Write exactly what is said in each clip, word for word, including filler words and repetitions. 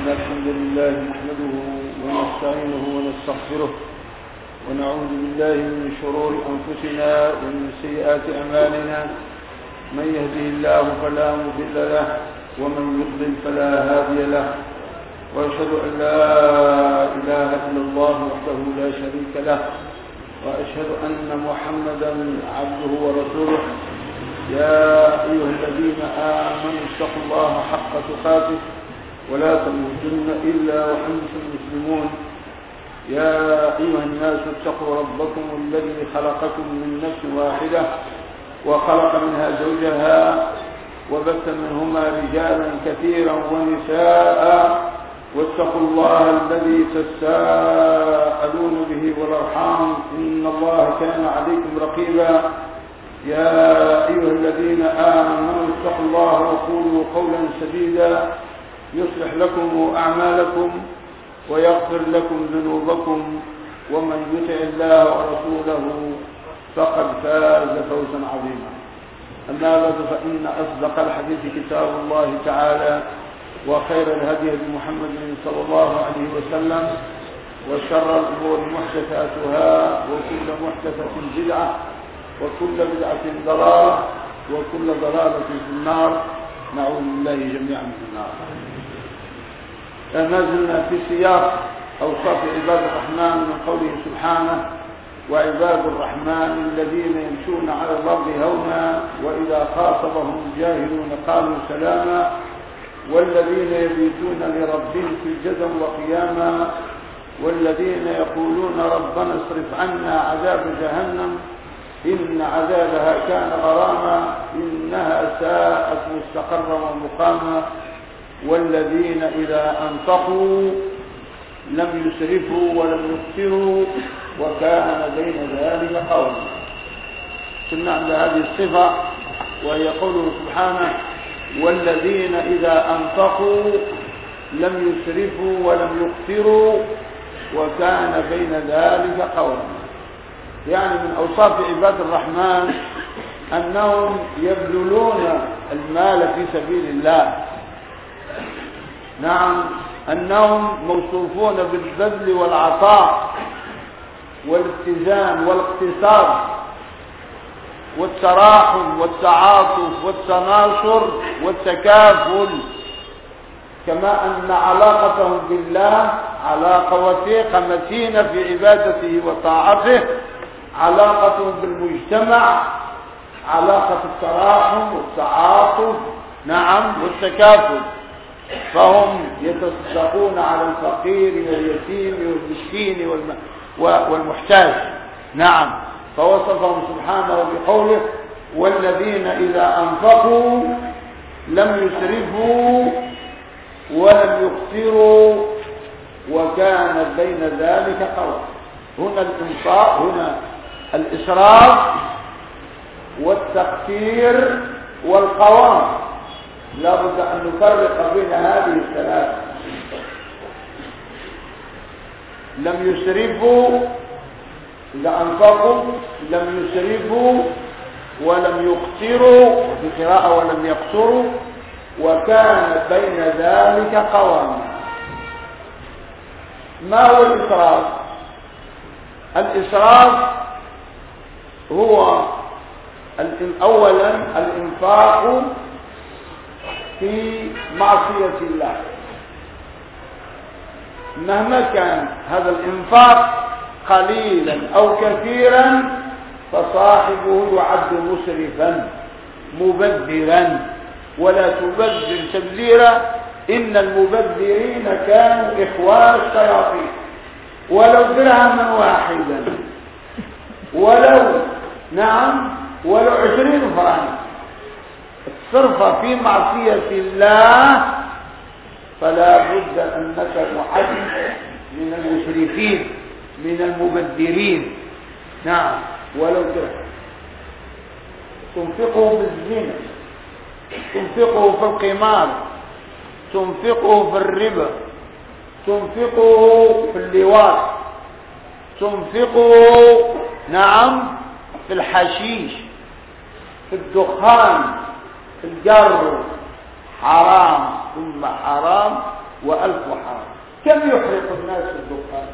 إن الحمد لله نحمده ونستعينه ونستغفره ونعوذ بالله من شرور أنفسنا ومن سيئات أعمالنا. من يهده الله فلا مضل له ومن يضلل فلا هادي له، وأشهد أن لا إله إلا الله وحده لا شريك له، وأشهد أن محمدا عبده ورسوله. يا أيها الذين آمنوا اتقوا الله حق تقاته ولا تموتن إلا وأنتم مسلمون. يا أيها الناس اتقوا ربكم الذي خلقكم من نفس واحدة وخلق منها زوجها وبث منهما رجالا كثيرا ونساء، واتقوا الله الذي تساءلون به والأرحام إن الله كان عليكم رقيبا. يا أيها الذين آمنوا اتقوا الله وقولوا قولا سديدا يصلح لكم أعمالكم ويغفر لكم ذنوبكم، ومن يطع الله ورسوله فقد فاز فوزا عظيما. أما بعد، فإن أصدق الحديث كتاب الله تعالى، وخير الهدي هدي محمد صلى الله عليه وسلم، وشر الأمور محدثاتها، وكل محدثة بدعة، وكل بدعة ضلالة، وكل ضلالة في النار. نعوذ بالله جميعا من النار. ما زلنا في سياق أوصاف عباد الرحمن من قوله سبحانه: وعباد الرحمن الذين يمشون على الأرض هونا وإذا خاطبهم الجاهلون قالوا سلاما والذين يبيتون لربهم سجدا وقياما والذين يقولون ربنا اصرف عنا عذاب جهنم إن عذابها كان غراما إنها ساءت مستقرا ومقاما والذين إذا أنفقوا لم يسرفوا ولم يقتروا وكان بين ذلك قوما. كنا عند هذه الصفة وهي قوله سبحانه: والذين إذا أنفقوا لم يسرفوا ولم يقتروا وكان بين ذلك قوما. يعني من أوصاف عباد الرحمن أنهم يبذلون المال في سبيل الله. نعم، أنهم موصوفون بالبذل والعطاء والاتزان والاقتصاد والتراحم والتعاطف والتناصر والتكافل، كما أن علاقتهم بالله علاقة وثيقة متينة في عبادته وطاعته، علاقتهم بالمجتمع علاقة التراحم والتعاطف نعم والتكافل، فهم يتصدقون على الفقير واليتيم والمسكين والمحتاج. نعم، فوصفهم سبحانه بقوله: والذين إذا أنفقوا لم يسرفوا ولم يقتروا وكان بين ذلك قوام. هنا الإنفاق، هنا الإسراف والتقتير والقوام، لا بد أن نفرق بين هذه الثلاث. لم يسرفوا إذا أنفقوا لم يسرفوا ولم يقتروا، وفي قراءة ولم يقتروا وكان بين ذلك قواما. ما هو الإسراف؟ الإسراف هو أولا الإنفاق في معصية الله، مهما كان هذا الإنفاق قليلا أو كثيرا فصاحبه يعد مسرفا مبذرا، ولا تبذر تبذيرا إن المبذرين كانوا إخوان الشياطين، ولو درهما واحدا ولو نعم ولو عشرين فرنك الصرف في معصية الله فلا بد أنك تعد من المسرفين من المبذرين. نعم، ولو درهم. تنفقه بالزنا، تنفقه في القمار، تنفقه في الربا، تنفقه في اللواط، تنفقه نعم في الحشيش، في الدخان، في الجر، حرام ثم حرام وألف وحار. كم يحرق الناس الدخان؟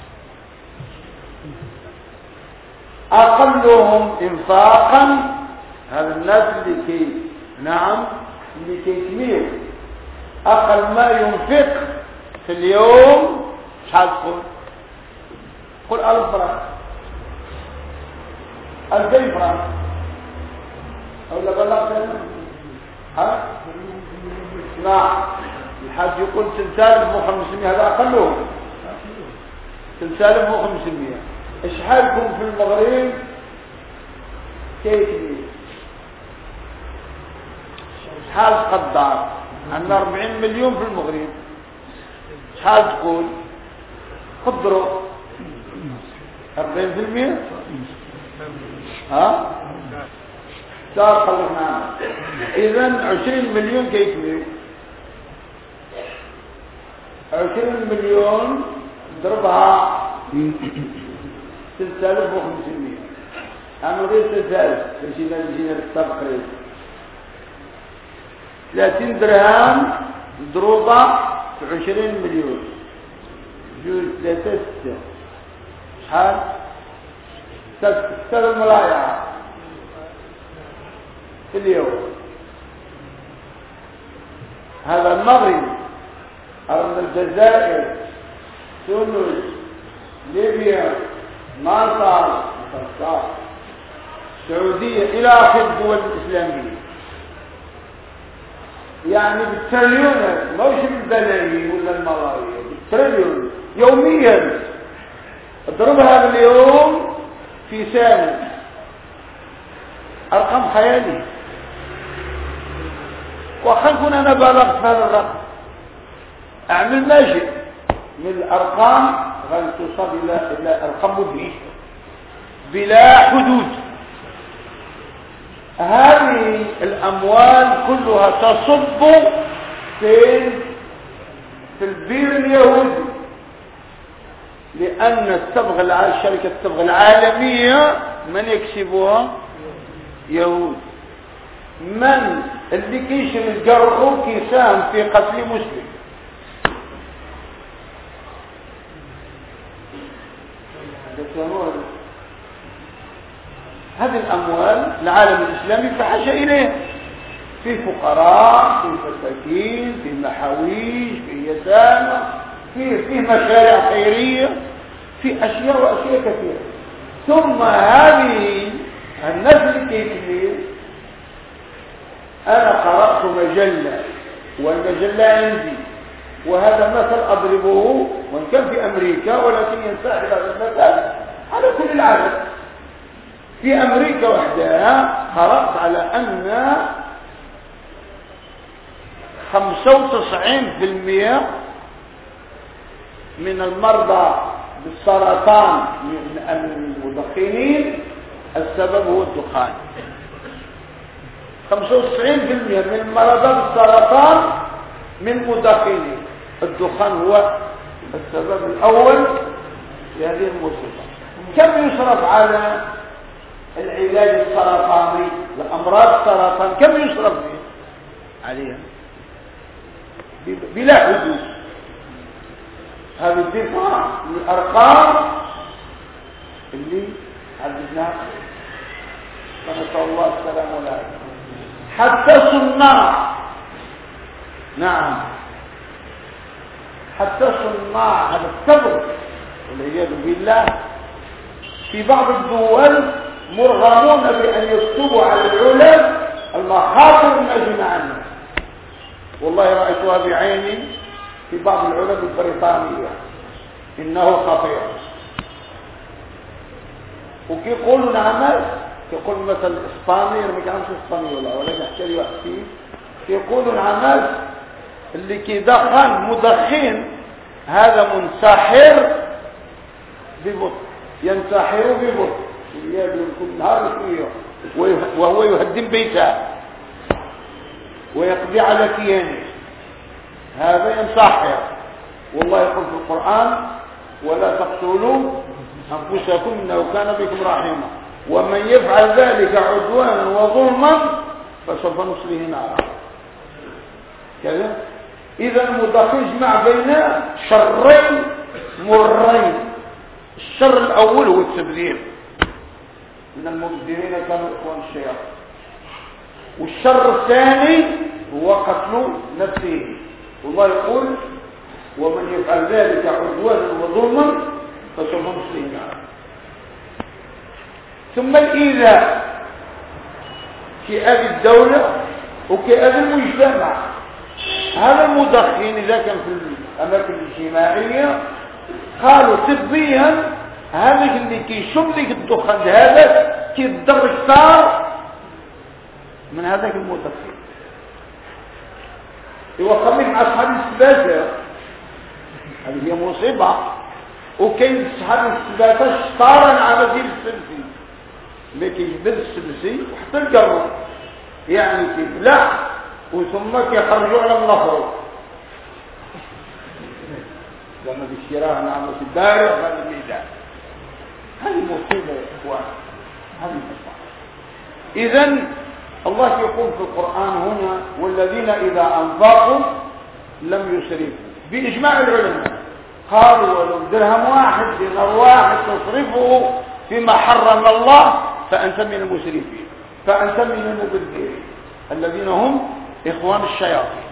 أقلهم إنفاقا هذا الناس اللي كي نعم اللي كيتمير أقل ما ينفق في اليوم شحال تقول؟ قل ألف فرنك، ألفين فرنك، أولا بلغت ها؟ نعم. الحاج يقول ثلاثة آلاف وخمسمائة، هذا أقلهم ثلاثة آلاف وخمسمائة. إشحالكم في المغرب كيف شحال قدار؟ عندنا أربعين مليون في المغرب، شحال تقول؟ قدروا أربعين في المئة ها؟ صار خلقنا إذن عشرين مليون كيف عشرين مليون ضربها ثلاثة آلاف وخمسمائة. عمل غير ثلاثة آلاف مشينا مشينا للسابق قريب. ثلاثين درهم ضروبة في عشرين مليون، جوج ثلاثة ستة، شحال؟ ستة الملايين في اليوم. هذا المغرب، أرض الجزائر، تونس، ليبيا، مصر، السعودية إلى آخر الدول الإسلامية، يعني بالتريليونات، ما وش بالبلايين ولا الملايين، بالتريليون يوميا. اضرب هذا اليوم في سنة، أرقام خيالي. وخلكن أنا بلغت في هذا الرقم، أعمل ماشي من الأرقام غير توصل إلى إلى أرقام مدهشة بلا حدود. هذه الأموال كلها تصب في في البير اليهودي، لأن الصبغة العالمية، شركة الصبغة العالمية من يكسبها؟ يهود. من اللي كيشري الجرو كيساهم في قتل مسلم؟ هذه الأموال العالم الإسلامي فحاجة إليها، في فقراء، في مساكين، في محاويج، في يتامى، في في مشاريع خيرية، في أشياء وأشياء كثيرة. ثم هذه الناس اللي كيف أنا قرأت مجلة والمجلة عندي، وهذا مثل أضربه وإن كان في أمريكا، ولكن ينسحب هذا المثل على كل العالم. في أمريكا وحدها قرأت على أن خمسة وتسعين بالمئة من المرضى بالسرطان من المدخنين السبب هو الدخان. خمسة وتسعين بالمئة من مرضى بالسرطان من مدخنين، الدخان هو السبب الأول في هذه المصيبة. كم يصرف على العلاج السرطاني لأمراض السرطان؟ كم يصرف فيه عليها؟ بلا حدود. هذا الدفاع للأرقام اللي عددناها، فنسأل الله السلام والعافية. حتى صناع، نعم، حتى صناع هذا التبر والعياذ بالله في بعض الدول مرغمون بأن يكتبوا على العلب المخاطر الناجمة عنه. والله رأيتها بعيني في بعض العلب البريطانية، إنه خطير. وكي يقولوا نعمل، يقول مثلا الإسباني، ما كانش إسباني ولا ولا يحتاج واحد فيه، يقولوا نعمل اللي كيدخن مدخن هذا منسحر ببطء، ينتحر ببطء كل نهار شويه، وهو يهدم بيته ويقضي على كيانه، هذا ينتحر. والله يقول في القرآن: ولا تقتلوا أنفسكم إنه كان بكم رحيما ومن يفعل ذلك عدوانا وظلما فسوف نصليه نارا. كذا إذا المدخن جمع بين شرين مرين. الشر الأول هو التبذير، من المبذرين كانوا إخوان الشياطين. والشر الثاني هو قتل نفسه، والله يقول ومن يفعل ذلك عدوانا وظلما فسوف نصليه نارا. ثم الإيذاء كأذى الدولة وكأذى المجتمع. هذا المدخن إذا كان في الأماكن الاجتماعية قالوا طبيا هذا اللي كيشم لك الدخان هذا كيضر الصار من هذاك المدخن. يوخمك مع أصحاب السباسة، هذه هي مصيبة. وكاين أصحاب السباسة شطارا على ذي السلسي اللي كيجبد السلسي وحتى الجرة يعني كيبلع وثم كيخرجوا على النفر لما بالشراء نعمل في الدارة هذا الميدان. هذه مصيبة يا إخوان، هذه مصيبة. إذن الله يقول في القرآن هنا والذين إذا أنفقوا لم يسرفوا بإجماع العلماء. قالوا ولو درهم واحد دينار واحد تصرفه فيما حرم الله فأنت من المسرفين، فأنت من المبذرين الذين هم إخوان الشياطين.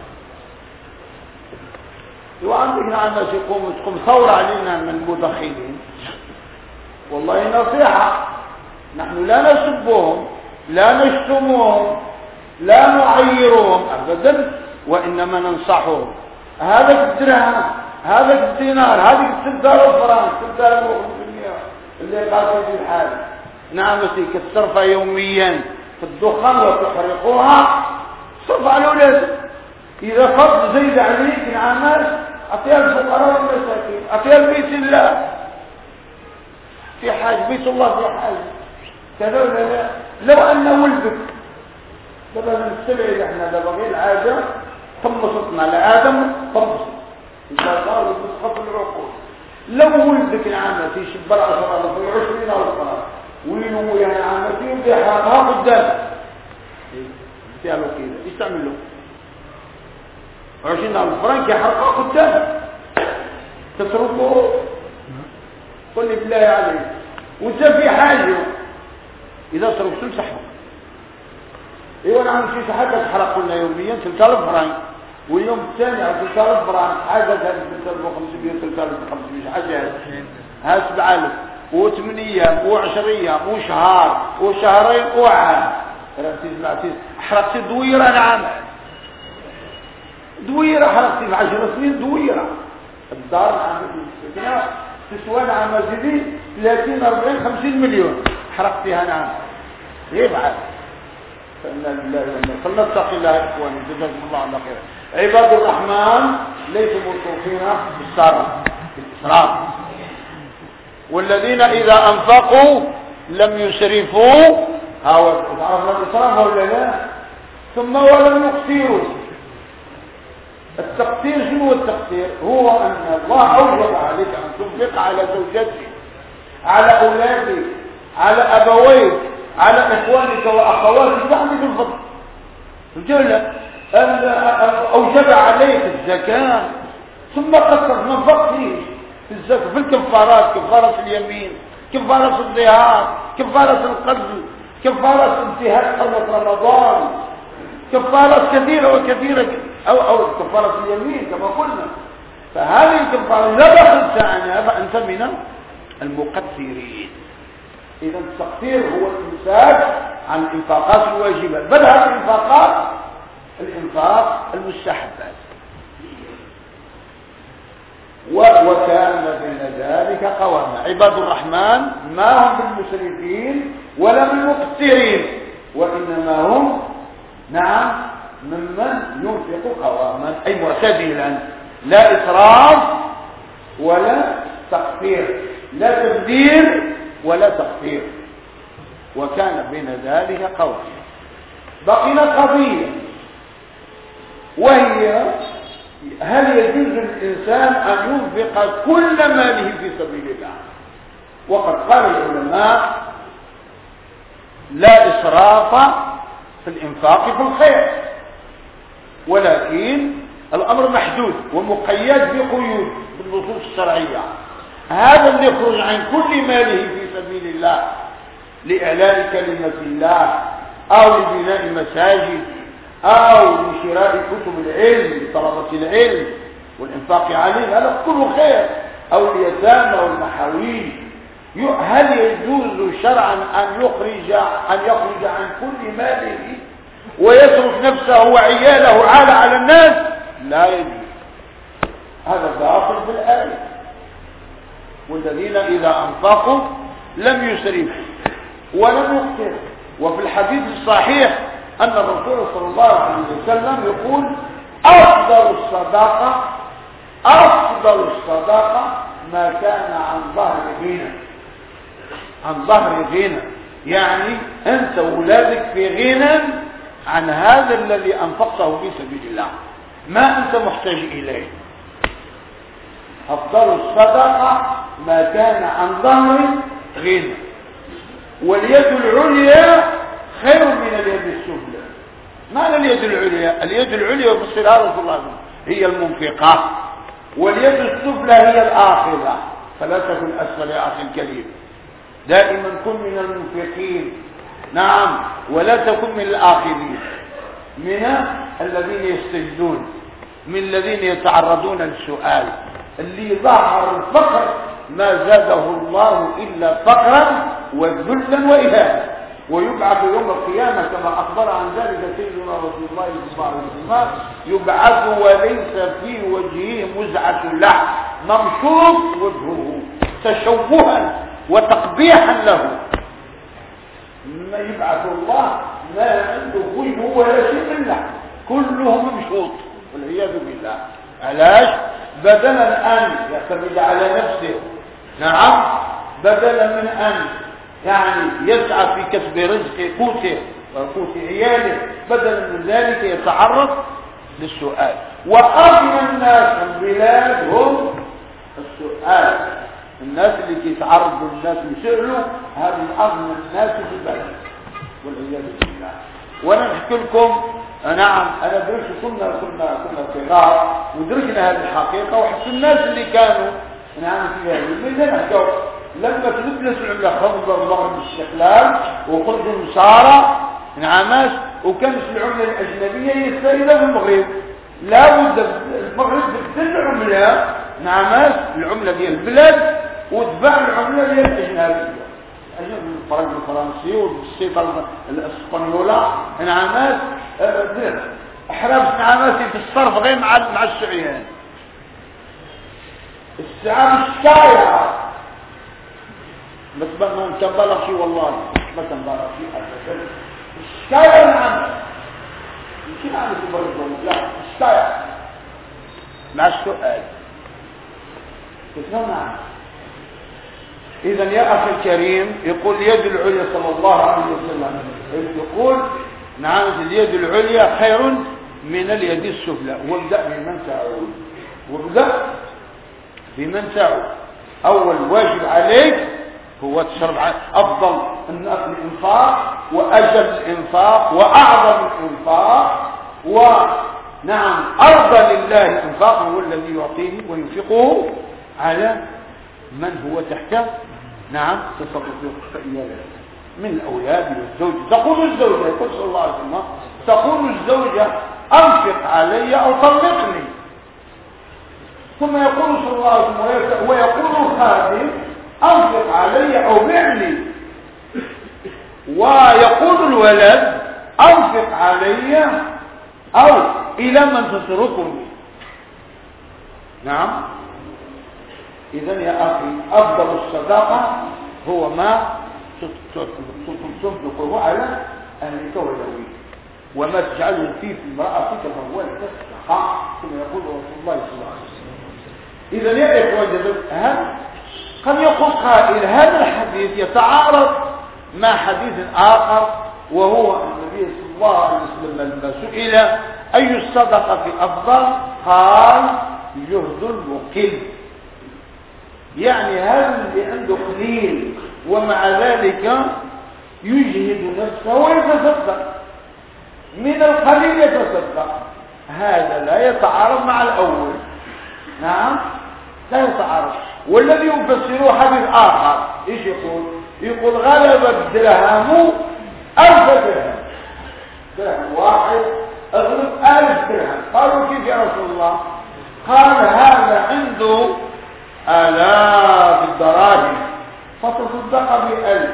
وعندك نعم يقوم تقوم ثورة علينا من المدخنين، والله نصيحة، نحن لا نسبهم لا نشتمهم لا نعيرهم أبدا، وإنما ننصحهم. هذا الدرهم هذا الدينار هذه الثلاثة الفرنك ثلاثة وخمسمائة اللي قاعدة في الحال نعم كتصرفها يوميا في الدخان وتحرقوها صرف على الأولاد. إذا فضل زيد عليك العمل أعطيها الفقراء والمساكين، أعطيها البيت الله في حاجة، بيت الله في حاجة كذا ولا لا. لو أن ولدك دابا نستبعد احنا دابا غير العادة طمستنا لآدم طمست إن شاء الله ونسخط العقول. لو ولدك العامة يشبر عشرة ألف وعشرين ألف فرنك وينو يعني عامتين بيحرقها قدام يعملوا كذا يستعملوا عشرين ألف فرنك يحرقها قدام تصرفه. قل لي بالله عليك وانت في حاجة إذا صرفت تمسحه. ايوه نعم في حاجة تحرق لنا يوميا ثلاثة آلاف فرنك واليوم الثاني على ثلاثة آلاف فرنك حاجة ثلاثة آلاف وخمسمائة ثلاثة آلاف وخمسمائة حاجة ها سبعة آلاف وثمانية أيام وعشر أيام وشهر وشهرين وعام حرقت دويرة. نعم دويرة حرقت في عشر سنين دويرة. الدار نعم تسوى نعم زيدي ثلاثين أربعين خمسين مليون حرقت فيها. نعم يبعد فإنا لله وإنا فلنتقي الله يا إخواني جزاكم الله على خير. عباد الرحمن ليسوا موصوفين بالسرف بالإسراف. والذين إذا أنفقوا لم يسرفوا هاو تعرفنا الإسراف ولا لا. ثم ولم يقصروا. التقصير شنو هو التقصير؟ هو أن الله أوجب عليك أن تنفق على زوجتك على أولادك على أبويك على إخوانك وأخواتك بعد الفضل. الجولة أوجب عليك الزكاة ثم قصر نفق فيه في الزكاة في الكفارات، كفارة اليمين، كفارة الظهار، كفارة القتل، كفارة انتهاء حرمة رمضان، كفارات كثيرة وكثيرة أو أو كفارة اليمين كما قلنا. فهذه الكفارة إذا دخلت عنها فأنت من المقصرين. إذا التقصير هو الإمساك عن الإنفاقات الواجبات، بل هذه الإنفاقات الإنفاق المستحبات. وكان بين ذلك قواما. عباد الرحمن ما هم بالمسرفين ولا بالمقصرين، وإنما هم نعم ممن ينفق قواما أي معتدلا، لا إسراف ولا تقصير، لا تبذير ولا تقصير. وكان بين ذلك قواما. بقينا قضية وهي هل يجوز للإنسان أن ينفق كل ماله في سبيل الله؟ وقد قال العلماء لا إسراف في الإنفاق في الخير، ولكن الأمر محدود ومقيد بقيود بالنصوص الشرعية. هذا اللي يخرج عن كل ماله في سبيل الله لإعلاء كلمة الله أو لبناء مساجد أو لشراء كتب العلم لطلبة العلم والإنفاق عليه، هذا كله خير، أو اليتامى والمحاويل، هل يجوز شرعا أن يخرج أن يخرج عن كل ماله ويصرف نفسه وعياله عالة على الناس؟ لا يجوز، هذا داخل في الآية. والذين إذا أنفقوا لم يسرفوا ولم يقتروا. وفي الحديث الصحيح أن الرسول صلى الله عليه وسلم يقول أفضل الصدقة أفضل الصدقة ما كان عن ظهر غنى، عن ظهر غنى، يعني أنت وولادك في غنى عن هذا الذي أنفقته في سبيل الله، ما أنت محتاج إليه. أفضل الصدقة ما كان عن ظهر غنى. واليد العليا خير من اليد السفلى. معنى اليد العليا؟ اليد العليا يفسرها رسول الله هي المنفقة، واليد السفلى هي الآخذة. فلا تكن أسفل يا أخي الكريم، دائما كن من المنفقين، نعم، ولا تكن من الآخذين، من الذين يستجدون، من الذين يتعرضون للسؤال. اللي ظهر الفقر ما زاده الله إلا فقرا وذلا وإهانة، ويبعث يوم القيامة كما أخبر عن ذلك سيدنا رسول الله صلى الله عليه وسلم، يبعث وليس في وجهه مزعة لحم، ممشوط وجهه تشوها وتقبيحا له. ما يبعث الله ما عنده وجه ولا شيء من لحم، كله ممشوط والعياذ بالله. علاش؟ بدلا أن يعتمد على نفسه، نعم، بدلا من أن يعني يسعى في كسب رزق قوته وقوت عياله، بدلا من ذلك يتعرض للسؤال. وأغنى الناس في البلاد هم السؤال. الناس اللي يتعرضوا الناس يسألوا، هذه أغنى الناس في البلد والعياذ بالله. وانا نحكي لكم، نعم، انا درست، كنا كنا كنا صغار ودرسنا هذه الحقيقه، وحتى الناس اللي كانوا نعم في هذه الميزان حكوا لما تبدلت العمله خرجوا المغرب باستقلال وخرجوا النصارى نعماش، وكانت العمله الاجنبيه هي السائده في المغرب. لا بد المغرب تبدل العمله نعماش، العمله ديال البلاد، وتباع العمله ديال الاجنبيه، الفرنك الفرنسي والسيطة الاسبانيولا انعامات احراب انعاماتي في الصرف غير مع مع السعيان. الساعة الشايعة ما تنبالغ شيء، والله ما تنبالغ شيء ابدا. الشايعة العمل يمكن عامل تبرد، لا الشايعة مع السؤال تسمع. إذا يا أخي الكريم، يقول اليد العليا صلى الله عليه وسلم، يقول نعم اليد العليا خير من اليد السفلى. وابدأ بمن تعود، وابدأ بمن تعود. أول واجب عليك هو تشرب أفضل الإنفاق وأجل الإنفاق وأعظم الإنفاق، ونعم أرضى لله الإنفاق هو الذي يعطيه وينفقه على من هو تحته نعم تصرف إياه من الأولاد والزوج. تقول الزوجة، يقول صلى الله عليه وسلم، تقول الزوجة أنفق علي أو طلقني، ثم يقول صلى الله عليه وسلم ويقول الخادم أنفق علي أو بعني، ويقول الولد أنفق علي أو إلى من تتركني. نعم. إذن يا أخي أفضل الصداقة هو ما تنفقه على أهلك وذويك، وما تجعله فيه في امرأتك فهو لك الصدقة، كما يقول رسول الله صلى الله عليه وسلم. إذن يا إخوة هذا قد يقول قائل هذا الحديث يتعارض مع حديث آخر، وهو النبي صلى الله عليه وسلم لما سئل أي الصدقة أفضل قال جهد المقل، يعني هذا اللي عنده قليل ومع ذلك يجهد نفسه ويتصدق، من القليل يتصدق، هذا لا يتعارض مع الأول. نعم لا يتعارض. والذي يفسره حديث آخر إيش يقول؟ يقول غلب الدرهم ألف درهم، درهم واحد أغلب ألف درهم. قالوا كيف يا رسول الله؟ قال هذا عنده آلاف الدراهم فتصدق بألف،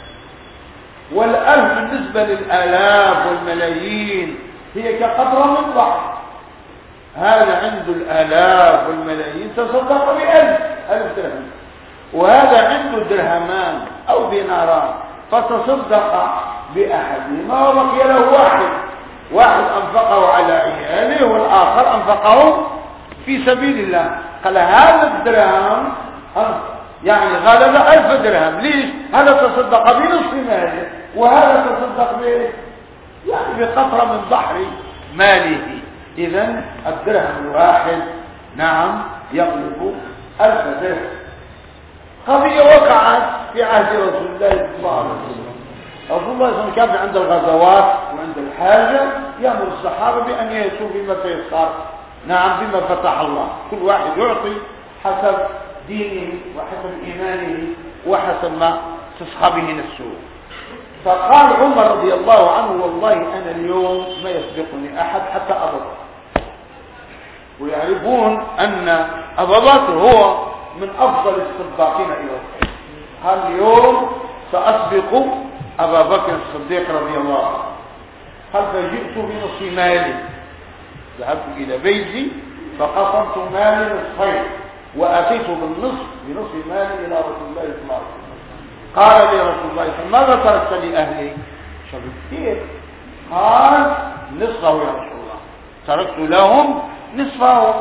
والألف بالنسبة للآلاف والملايين هي كقطرة من بحر. هذا عنده الآلاف والملايين تصدق بألف ألف درهم، وهذا عنده درهمان أو ديناران فتصدق بأحدهما وبقي له واحد، واحد أنفقه على عياله والآخر أنفقه في سبيل الله. قال هذا الدرهم يعني غلب ألف درهم. ليش؟ هذا تصدق بنصف ماله وهذا تصدق ب يعني بقطرة من بحر ماله. إذن الدرهم الواحد نعم يغلب ألف درهم. قضية وقعت في عهد رسول الله صلى الله عليه وسلم. رسول الله صلى الله عليه وسلم كان عند الغزوات وعند الحاجة يأمر الصحابة بأن يأتوا بما تيسر، نعم بما فتح الله، كل واحد يعطي حسب دينه وحسب إيمانه وحسب ما تصحبه نفسه. فقال عمر رضي الله عنه والله أنا اليوم ما يسبقني أحد حتى أبا بكر، ويعرفون أن أبا بكر هو من أفضل السباقين إلى الخير. قال اليوم سأسبق أبا بكر الصديق رضي الله عنه. قال فجئت بنصف مالي، ذهبت إلى بيتي فقسمت مالي نصفين وأتيت بالنصف بنصف مالي إلى رسول الله صلى الله عليه وسلم. قال لي رسول الله صلى الله عليه وسلم ماذا تركت لأهلي؟ شبه كثير. قال نصفه يا رسول الله، تركت لهم نصفه.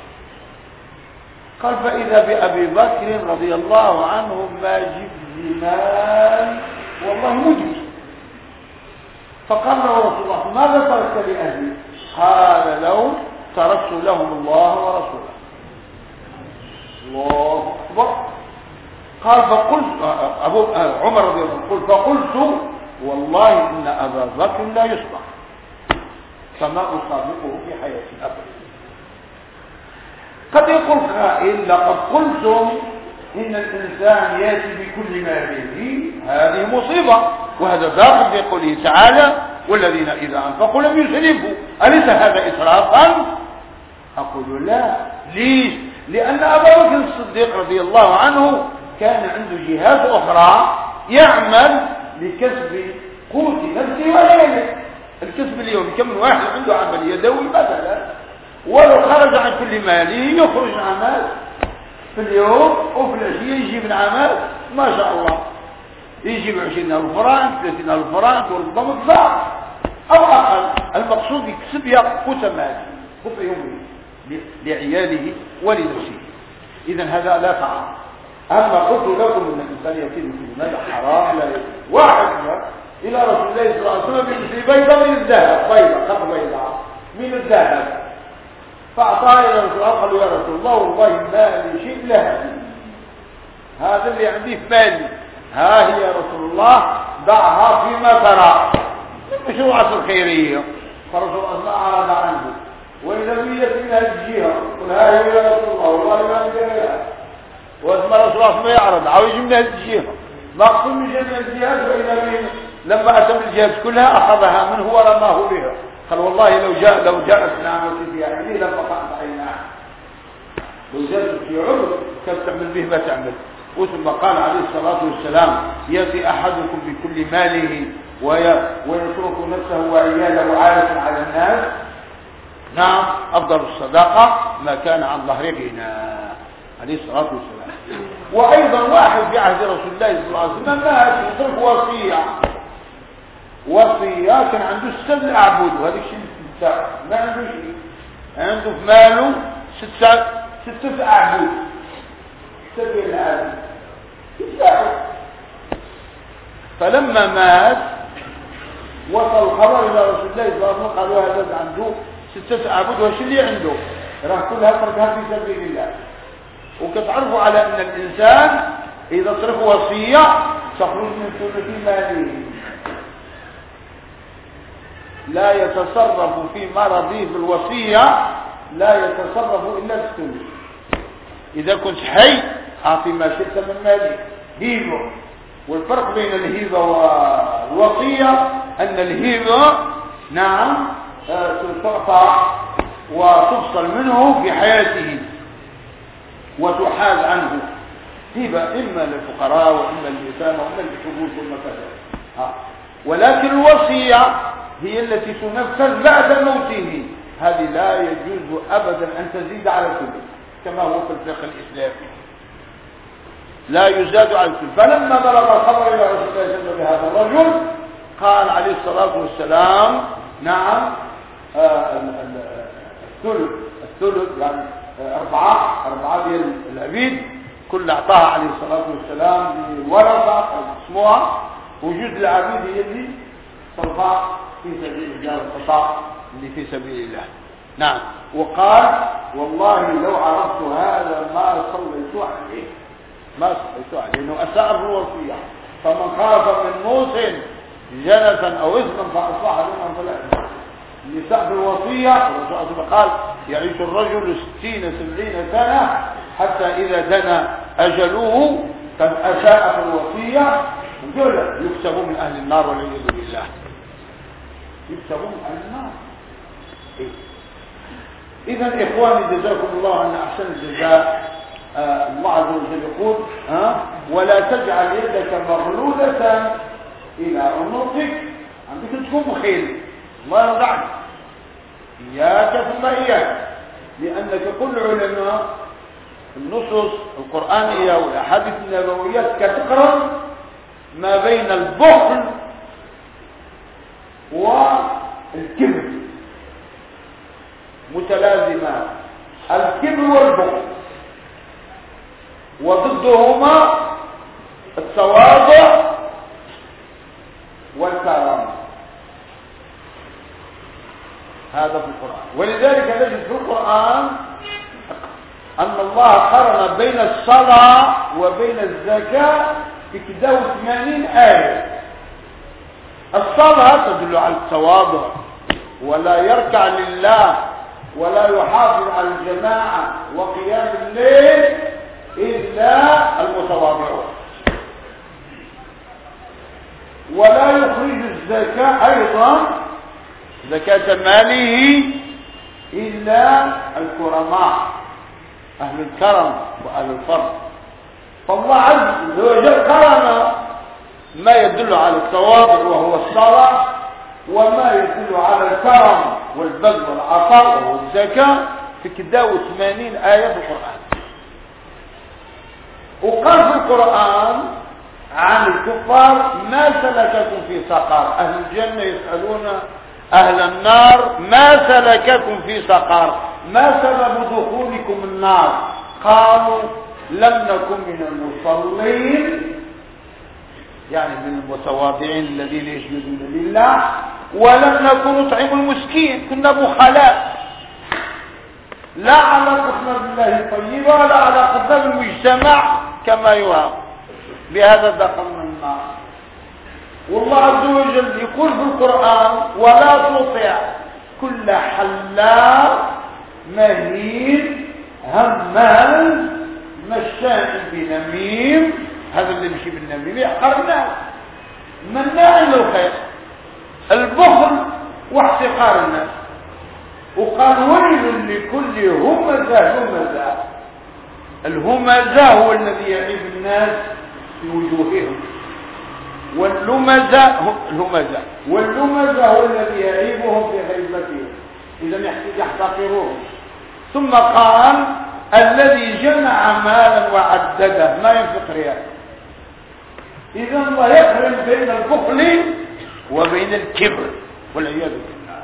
قال فإذا بأبي بكر رضي الله عنه ما جبت مال والله مجبت. فقال له رسول الله ماذا تركت لأهلي؟ قال له تركت لهم الله ورسوله. الله أكبر. قال فقلت أبو عمر رضي الله عنه قل فقلت والله إن أبا بكر لا يصبح فما أصابقه في حياتي أبدا. قد يقول قائل لقد قلتم إن الإنسان يأتي بكل ماله، هذه مصيبة، وهذا داخل في قوله تعالى والذين إذا أنفقوا لم يسرفوا، أليس هذا إسرافا؟ أقول لا. ليش؟ لأن أبا بكر الصديق رضي الله عنه كان عنده جهات أخرى يعمل لكسب قوت نفسه وليله. الكسب اليوم كم من واحد عنده عمل يدوي مثلا، ولو خرج عن كل ماله يخرج عمل في اليوم وفي العشية يجيب العمل ما شاء الله، يجيب عشرين ألف فرنك ثلاثين ألف فرنك وربما ضعف أو أقل. المقصود يكسب قوت ماله قوت يومه لعياله ولنفسه. إذا هذا لا تعارض. أما قلت لكم أن الإنسان يكيد في المال حرام لا يجوز. واحد إلى رسول الله صلى الله عليه وسلم بمثل بيضة من الذهب، بيضة قبل بيضة من الذهب، فأعطاه إلى رسول الله قال له يا رسول الله والله ما لي شيء لها، هذا اللي عندي في مالي، ها هي يا رسول الله ضعها فيما ترى من مشروعات الخيرية. فرسول الله أعرض عنه وإذا بيت من هذه الجهة قل ها هي يا رسول الله والله ما عندي لها، واسمى رسول الله ما يعرض عاوز من هذه الجهة مقصود من جميع الجهات، فإذا به لما أتم الجهات كلها أخذها منه ورماه بها. قال والله لو جاء لو جاءت نعمتي في عيني لفقعت عيناه، لو جاءت في عمر كانت تعمل به ما تعمل. وثم قال عليه الصلاة والسلام يأتي أحدكم بكل ماله ويترك نفسه وعياله عالة على الناس، نعم أفضل الصداقة ما كان عن ظهر غنى عليه الصلاة والسلام. وأيضا واحد في عهد رسول الله صلى الله عليه وسلم مات يترك وصية، وصية كان عنده ست أعبد، وهذا الشيء ما عنده شيء، عنده في ماله ستة ستة أعبد سبيل العالم. فلما مات وصل الخبر إلى رسول الله صلى الله عليه وسلم قالوا هذا عنده ستة أعبد وش اللي عنده راح كلها تركها في سبيل الله. وكتعرفوا على أن الإنسان إذا ترك وصية تخرج من ثلث ماله. لا يتصرف في مرضه بالوصية لا يتصرف إلا بالثلث. إذا كنت حي أعطي ما شئت من مالي هيبة. والفرق بين الهيبة والوصية أن الهيبة نعم تعطى وتفصل منه في حياته وتحاز عنه. هبة إما للفقراء وإما لليتامى وإما للحبوس والمكاسب. ولكن الوصية هي التي تنفذ بعد موته، هذه لا يجوز أبدا أن تزيد على الثلث كما هو في الفقه الإسلامي، لا يزاد على الثلث. فلما بلغ الخبر إلى رسول الله صلى الله عليه وسلم بهذا الرجل قال عليه الصلاة والسلام نعم الثلث الثلث يعني أربعة أربعة ديال العبيد كل أعطاها عليه الصلاة والسلام للورثة اسمها، وجود العبيد هي اللي صرفها في سبيل الله والقطاع اللي في سبيل الله. نعم. وقال والله لو عرفت هذا ما صليت عليه ما صليت عليه لأنه أساء الوصية. فمن خاف من موس جنة أو إثما فأصلح لنا فلا إثم. النساء في الوصية الرسول صلى الله عليه وسلم قال يعيش الرجل ستين سبعين سنة حتى إذا دنا أجله قد أساء في الوصية يكسب من أهل النار والعياذ بالله. يكسب من أهل النار. إيه؟ إذا إخواني جزاكم الله أن أحسن الجزاء. آه الله عز وجل يقول ها ولا تجعل يدك مغلولة إلى عنقك، عندك تكون بخيل الله يرضى عنك، إياك ثم إياك. لأنك كل علماء النصوص القرآنية والأحاديث النبوية كتقرن ما بين البخل والكبر متلازمان، الكبر والبخل، وضدهما التواضع والكرم. هذا في القرآن. ولذلك نجد في القرآن أن الله قرن بين الصلاة وبين الزكاة في كده وثمانين آية. الصلاة تدل على التواضع ولا يركع لله ولا يحافظ على الجماعة وقيام الليل إلا المتواضعون، ولا يخرج الزكاة أيضا زكاة ماله إلا الكرماء أهل الكرم وأهل الفضل. فالله عز وجل قرن ما يدل على التواضع وهو الصلاة وما يدل على الكرم والبذل والعطاء وهو الزكاة في كده وثمانين آية في القرآن. وقال في القرآن عن الكفار ما سلككم في سقر. أهل الجنة يسألون أهل النار ما سلككم في سقر، ما سبب دخولكم النار؟ قالوا لم نكن من المصلين، يعني من المتواضعين الذين يسجدون لله، ولم نكن نطعم المسكين، كنا بخلاء، لا علاقتنا بالله طيبة ولا علاقتنا بالمجتمع كما يرام، بهذا دخلنا النار. والله عز وجل يقول في القرآن ولا تطع كل حلاق مهين هماز مشاء بنميم، هذا اللي يمشي بالنميم يحقر الناس، مناع للخير، البخل واحتقار الناس. وقال ويل لكل همزة همزة. الهمزة هو الذي يعيب الناس في وجوههم، واللمزة الهمزة واللمزة هو الذي يعيبهم في غيبتهم، إذا يحتقرون. ثم قال الذي جمع مالا وعدده، ما ينفق ريال. إذا الله يقرن بين البخل وبين الكبر والعياذ بالله.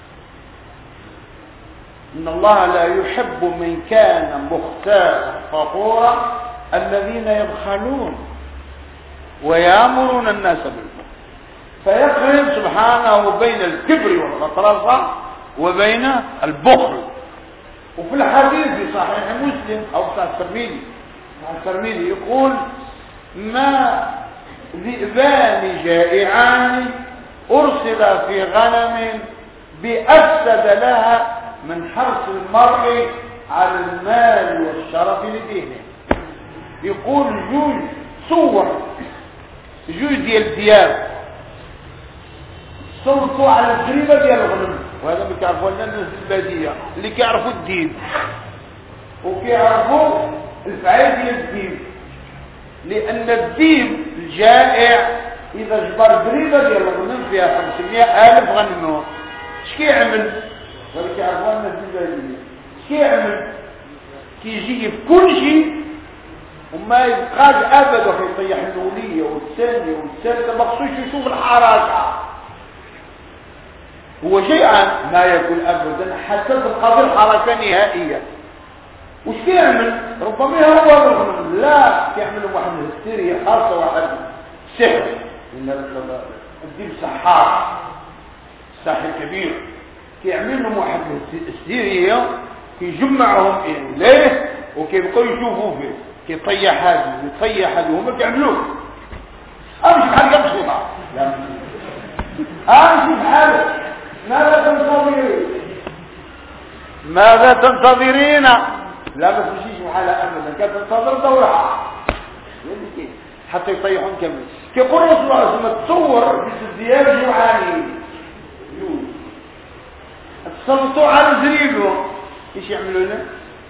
إن الله لا يحب من كان مختالا فخورا الذين يبخلون ويأمرون الناس بالبخل، فيقرن سبحانه بين الكبر والغطرسة وبين البخل. وفي الحديث في صحيح مسلم أو بتاع الترمذي الترمذي يقول ما ذئبان جائعان أرسل في غنم بأفسد لها من حرص المرء على المال والشرف لدينه. يقول جوج صور جوج ديال الدياب صوتوا على الزريبة ديال الغنم، وهذا ما كيعرفوا لنا الناس البادية اللي كيعرفوا الدين وكيعرفوا الفعال ديال الدين، لأن الدين الجائع إذا جبر زريبة ديال الغنم فيها خمسمائة ألف غنم اش كيعمل؟ ولا كيعرفوا الناس البادية اش كيعمل؟ كيجي في كل شيء وما يبقاش ابدا، كيطيح الاوليه والثانيه والثالثه، ما خصوش يشوف الحركه. هو شيئا ما يكون ابدا حتى تبقى في الحركه نهائيا. وش كيعمل؟ ربما هو لا كيعمل واحد الهستيريا خاصه، واحد سحر، الدين سحار ساحر كبير، كيعمل لهم واحد الهستيريا كيجمعهم اليه وكيبقوا يشوفوا فيه، كيطيح هذا ويطيح هذا وهم كيعملوه. امشي بحال كبسوطه، لا امشي بحال. ماذا تنتظرين؟ ماذا تنتظرين؟ لا ما تمشيش بحالها ابدا، كتنتظر دورها حتى يطيحون كامل. كيقول رسول الله صلى الله عليه وسلم تصور في الديار جوعاني تسلطوا على زريبهم، ايش يعملوا لنا؟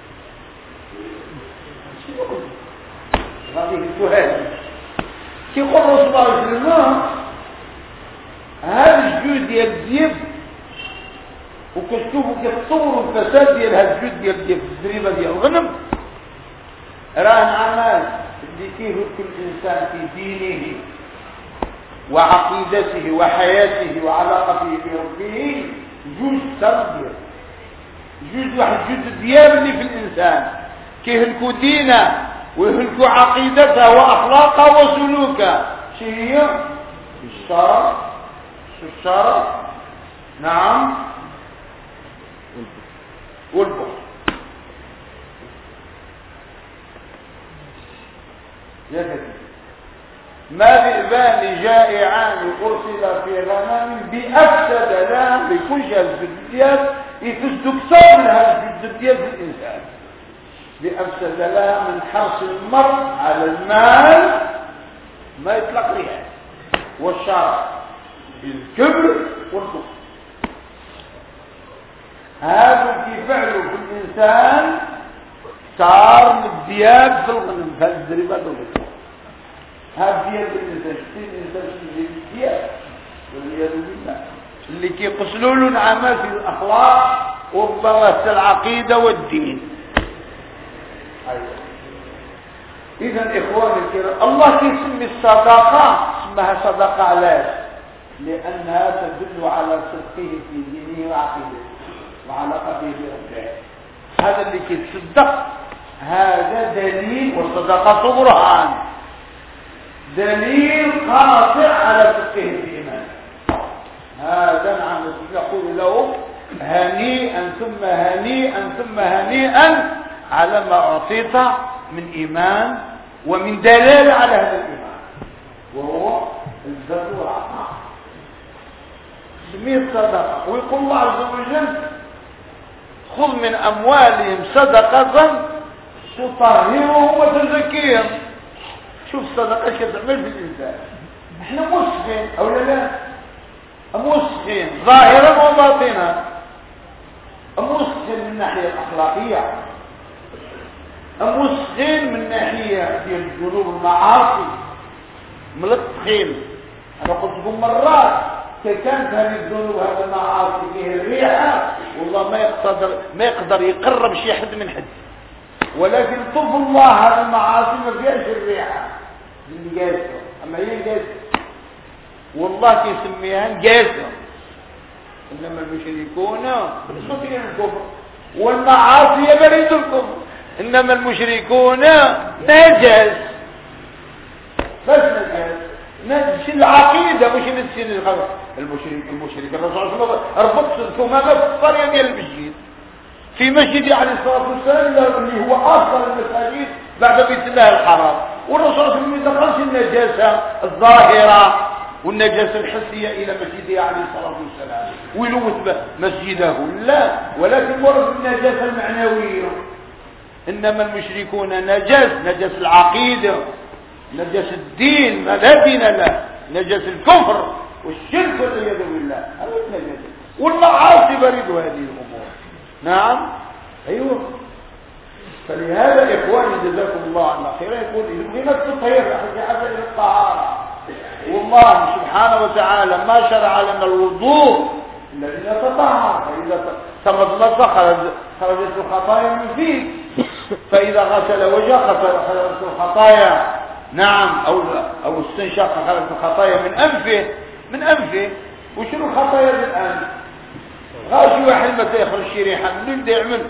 غادي السؤال كيقول رسول الله صلى الله عليه وسلم هذا الجود ديال الديب، وكتشوفوا كيتصوروا الفساد ديال هذا الجود ديال الديب في الزريبه ديال الغنم، راه عمال اللي فيه كل انسان في دينه وعقيدته وحياته وعلاقته بربه جوج تربيه، جوج واحد جوج الدياب اللي في الانسان كيهلكوا دينه ويهلكوا عقيدته واخلاقه وسلوكه. شي هي الشرع، الشرع نعم، والبخل. يا كثير ما ذئبان جائعان ارسل في غنم بافسد لها بكل الجديات يفسدوا كثار من هذه الجديات في الانسان، بافسد لها من حرص المرء على المال ما يطلق لها والشرع بالكبر والبخل. هذا في فعله في الانسان صار من الدياب في الغنم، في الزريبه الغنم. هذا دياب الانسان، شتي الانسان شتي الدياب والعياذ بالله اللي كيقسلوا له نعمات في الاخلاق وبواسط العقيده والدين. ايوه اذا اخواني الكرام الله كيسمي الصدقه اسمها صدقه علاش؟ لانها تدل على صدقه في دينه وعقيدته وعلاقته بربه. هذا اللي كيتصدق هذا دليل، والصدقه برهان دليل قاطع على صدقه في ايمانه. هذا نعم نقول له هنيئا ثم هنيئا ثم هنيئا على ما اعطيت من ايمان ومن دلالة على هذا الايمان، وهو البر والعطاء. سميت صدقه. ويقول الله عز وجل خذ من اموالهم صدقه تطهرهم وتزكيهم. شوف الصدقه ايش تعمل في الانسان. احنا مسخين او لا؟ مسخين ظاهرا وباطنا، مسخين من الناحيه الاخلاقيه، مسخين من ناحيه ديال الذنوب المعاصي، ملطخين. انا قلت لكم مرات كانت هذه الذنوب هذه المعاصي فيه الريحه والله ما يقدر ما يقدر يقرب شي حد من حد، ولكن طب الله هذه المعاصي ما فيهاش الريحه اللي قاسه، اما هي قاسه والله كيسميها قاسه. انما المشركون صدقين الكفر والمعاصي بريد الكفر، انما المشركون نجس، بس نجس نجس العقيده مش نجس الخلق. المشرك المشرك الرسول صلى الله عليه وسلم ربط الثمامه في الطريق ديال المسجد في مسجد عليه الصلاه والسلام اللي هو افضل المساجد بعد بيت الله الحرام، والرسول صلى الله عليه وسلم ما دخلش النجاسه الظاهره والنجاسة الحسية إلى مسجده عليه الصلاة والسلام ويلوث مسجده، لا، ولكن ورد النجاسة المعنوية. إنما المشركون نجس، نجس العقيدة، نجس الدين، ما لا دين له، نجس الكفر والشرك والعياذ بالله، هذا النجس والمعاصي بريد هذه الأمور. نعم، أيوه. فلهذا إخواني جزاكم الله عنا خيرا يقول من التطهير في حاجة إلى الطهارة. والله سبحانه وتعالى ما شرع لنا الوضوء الذي يتطهر، فإذا تمضمض خرجت الخطايا من فيه، فإذا غسل وجهه خرجت الخطايا، نعم، أو أو استنشق خرجت الخطايا من أنفه، من أنفه. وشنو الخطايا من الأنف؟ غاشي واحد متى يخرج شي ريحة منين بده يعمل؟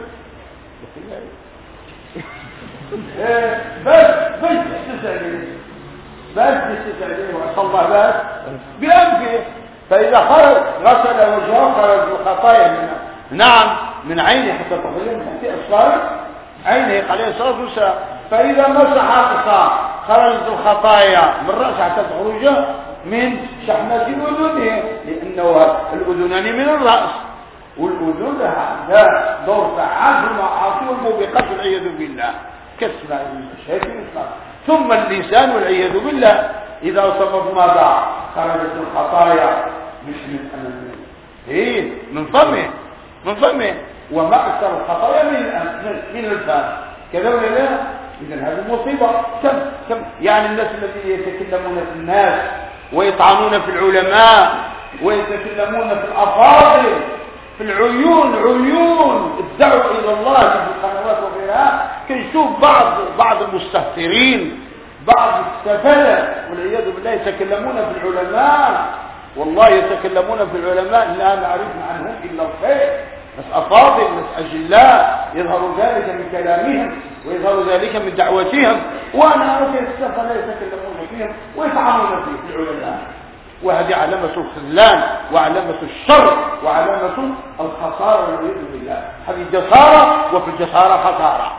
بس بس تستعجل بس تستعجل وصلى بس بأنفه، فإذا خرج غسل وجهه خرج الخطايا منه، نعم، من عينه حتى تخرج من تحت أصفار عينه عليه الصلاة والسلام. فإذا مسح أقصى خرجت الخطايا من رأسه حتى تخرج من شحمة أذنه، لأنه الأذنان من الرأس، والأذن لها دور فعال في المعاصي والموبقات والعياذ بالله كسمع المشاكل. ثم اللسان والعياذ بالله إذا تمضمض خرجت الخطايا مش من أمامه، إيه، من فمه، من فمه، وما أكثر الخطايا من من الفم، كذا ولا لا؟ إذا هذه مصيبة. كم كم يعني الناس الذين يتكلمون في الناس ويطعنون في العلماء ويتكلمون في الأفاضل، في العيون، عيون الدعوة إلى الله في القنوات وغيرها، كنشوف بعض بعض المستهترين، بعض السفلة والعياذ بالله يتكلمون في العلماء، والله يتكلمون في العلماء لا نعرف عنهم إلا الخير، ناس أفاضل، ناس أجلاء، يظهر ذلك من كلامهم ويظهر ذلك من دعوتهم، وأنا أرى السفلة يتكلمون فيهم ويطعنون في العلماء، وهذه علامة الخذلان وعلامة الشر وعلامة الخسارة والعياذ بالله. هذه جسارة، وفي الجسارة خسارة.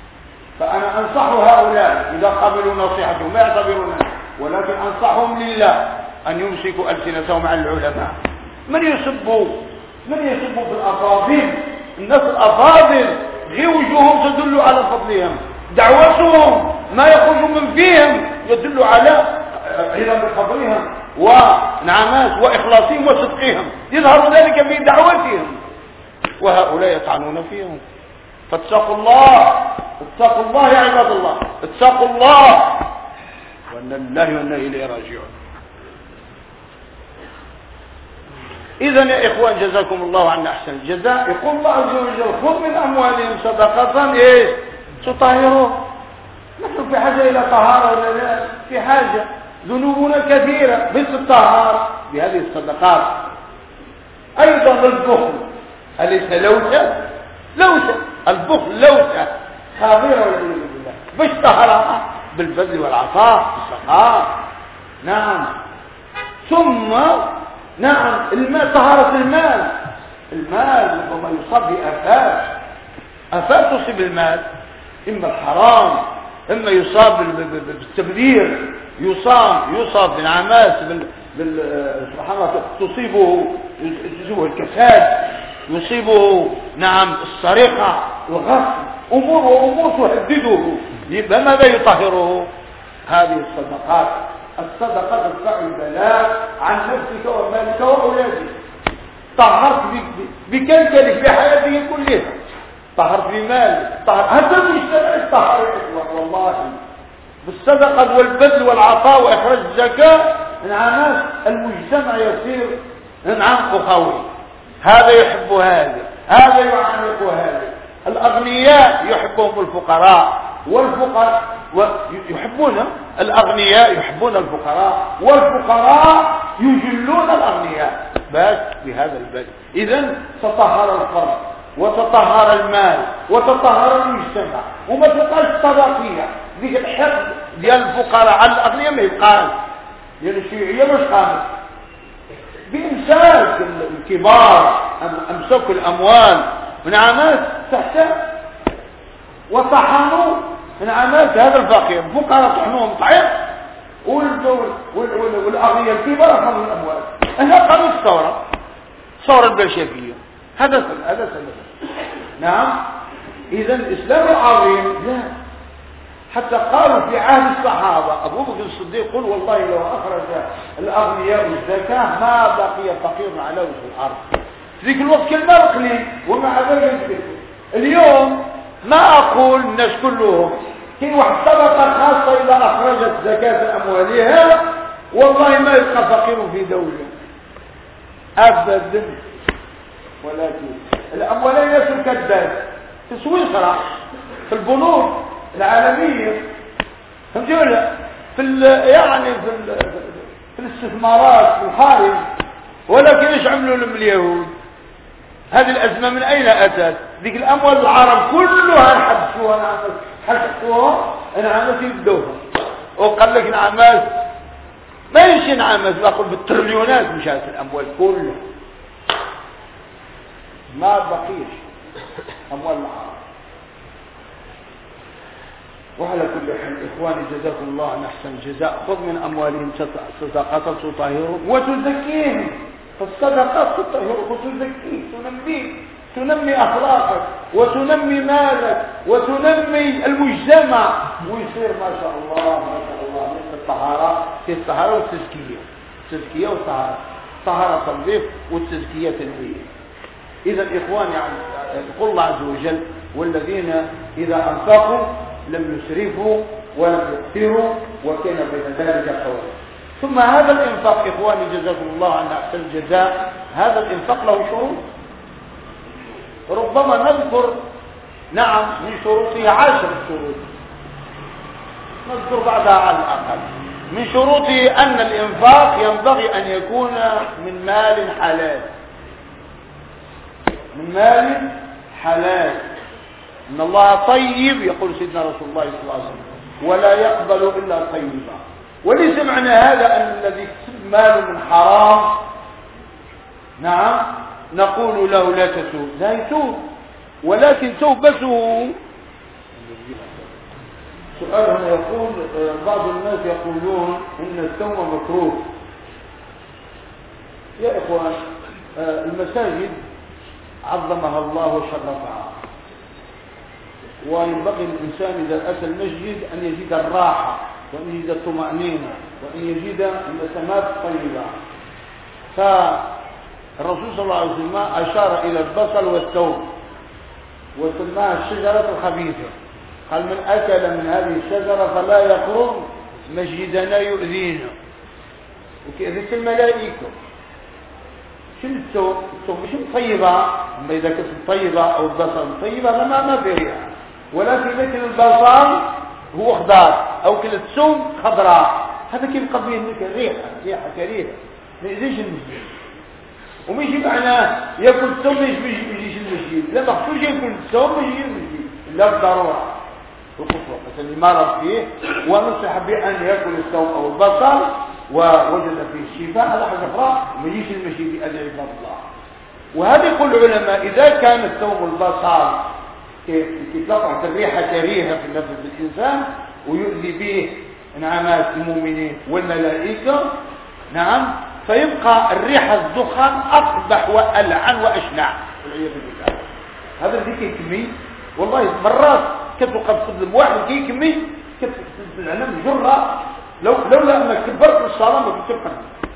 فأنا أنصح هؤلاء إذا قبلوا نصيحتهم ما يعتبرون، ولكن أنصحهم لله أن يمسكوا ألسنتهم عن العلماء. من يسبوا من يسبوا في الأفاضل، الناس الأفاضل غير وجوههم تدل على فضلهم، دعوتهم ما يخرج من فيهم يدل على عظم فضلهم ونعمات وإخلاصهم وصدقهم، يظهر ذلك في دعوتهم، وهؤلاء يطعنون فيهم. فاتقوا الله، اتقوا الله يا عباد الله، اتقوا الله، وأن الله وأنا إليه راجعون. إذن يا إخوان جزاكم الله عنا أحسن الجزاء. يقول الله عز وجل خذ من أموالهم صدقة إيش تطهرهم. نحن في حاجة إلى طهارة ولا لا؟ في حاجة، ذنوبنا كثيرة مثل الطهارة بهذه الصدقات. أيضا البخل، أليس لوثة؟ لوثة، البخل لوثة خطيرة والعياذ بالله. باش طهرها؟ بالبذل والعطاء بالسخاء. نعم. ثم نعم المال، طهارة المال. المال ربما يصاب بآفات، آفات تصيب المال، إما الحرام، إما يصاب بالتبذير، يصاب يصاب بالعماس، بال سبحان الله تصيبه يصيبه الكساد، يصيبه نعم السرقة والغصب، أمور وأمور تهدده. يبقى ماذا يطهره؟ هذه الصدقات. الصدقة تدفع البلاء عن نفسك ومالك وأولادك. طهرت بكلكلك في حياتك كلها، طهرت بمالك، طهر هذا المجتمع طهر والله بالصدقة والبذل والعطاء وإخراج الزكاة. نعم المجتمع يصير نعم أخوي، هذا يحب هذا، هذا يعانق هذا. الأغنياء يحبهم الفقراء، والفقراء يحبون الأغنياء، يحبون الفقراء، والفقراء يجلون الأغنياء. بس بهذا البدء. إذن تطهر الفرد وتطهر المال وتطهر المجتمع، وما تبقاش طبقية. ذيك الحقد ديال الفقراء على الأغنياء ما يبقاش، ديال الشيوعية مش قامت. بإمساك الكبار، أمسكوا الأموال من عامات تحت وطحنوا من عامات هذا الفقير. الفقراء طحنوهم طعيق والأغنياء الكبار أخذوا الأموال. هنا قامت الثورة، الثورة البلشفية. هذا هذا سبب. نعم. إذا الإسلام العظيم لا، حتى قالوا في عهد الصحابة أبو بكر الصديق قل والله لو أخرج الأغنياء الزكاة ما بقي فقير على وجه الأرض. في ذيك الوقت كان المال قليل ومع ذلك اليوم ما أقول الناس كلهم، كاين واحد طبقة خاصة إذا أخرجت زكاة أموالها والله ما يبقى فقير في دولة أبدا. ولكن الأموال ناس الكداس في سويسرا في البنوك العالمية، فهمتوا ولا في يعني في, في الاستثمارات في الخارج. ولكن ايش عملوا لهم اليهود؟ هذه الأزمة من أين أتت؟ ذيك الأموال العرب كلها حبسوها انعمت حبسوها انعمت يبدوها، وقال لك انعمت ما يمشي انعمت بقول بالتريليونات مشات الأموال كلها، ما بقيش أموال العرب. وعلى كل حال إخواني جزاكم الله عن أحسن الجزاء. خذ من أموالهم صدقة تطهرهم وتزكيهم، فالصدقات تطهرك وتزكيك، تنميك، تنمي أخلاقك وتنمي مالك وتنمي المجتمع، ويصير ما شاء الله ما شاء الله مثل الطهارة، في الطهارة والتزكية، التزكية والطهارة، طهارة تنظيف والتزكية تنمية. إذا إخواني يقول الله عز وجل والذين إذا أنفقوا لم يسرفوا ولم يقتروا وكان بين ذلك قواما. ثم هذا الإنفاق إخواني جزاكم الله عن أحسن الجزاء، هذا الإنفاق له شروط، ربما نذكر نعم من شروطه عشر شروط، نذكر بعدها على الأقل. من شروطه أن الإنفاق ينبغي أن يكون من مال حلال، من مال حلال. إن الله طيب يقول سيدنا رسول الله صلى الله عليه وسلم ولا يقبل إلا طيبا. وليس معنى هذا أن الذي يكسب ماله من حرام نعم نقول له لا تتوب، لا يتوب، ولكن توبته. سؤال هنا يقول بعض الناس يقولون إن التوبة مكروه. يا إخوان المساجد عظمها الله وشرفها، وينبغي الإنسان إذا أتى المسجد أن يجد الراحة وأن يجد الطمأنينة وأن يجد النسمات الطيبة. فالرسول صلى الله عليه وسلم أشار إلى البصل والثوم وسماها الشجرة الخبيثة، قال من أكل من هذه الشجرة فلا يقرب مسجدنا يؤذينا وكأذت الملائكة. شنو الثوم؟ الثوم مش طيبة، أما إذا كانت طيبة أو البصل طيبة لما ما في ريحة، ولكن مثل البصل هو خضار أو كل الثوم خضراء، هذا كيف قبيه لك الريحة، ريحة كريهة ما يجيش المسجد. ومش معناه يأكل الثوم ما يجيش المسجد، لا مخصوص يأكل الثوم ما يجيش المسجد إلا بالضرورة القصوى، مثلا اللي مرض فيه ونصح بأن يأكل الثوم أو البصل ووجد فيه الشفاء هذا حاجة أخرى ما يجيش المسجد بأذن عباد الله. وهذا يقول العلماء إذا كان الثوم والبصل تطلع الريحة كريهة في نفس الإنسان ويؤذي به نعمات المؤمنين والملائكة نعم، فيبقى الريحة الدخان أقبح وألعن وأشنع والعياذ بالله. هذا اللي كيكمي والله مرات كتبقى بصدم واحد كيكمي كتبقى العلم جرة لو لولا أنك كبرت الصلاة ما بتبقى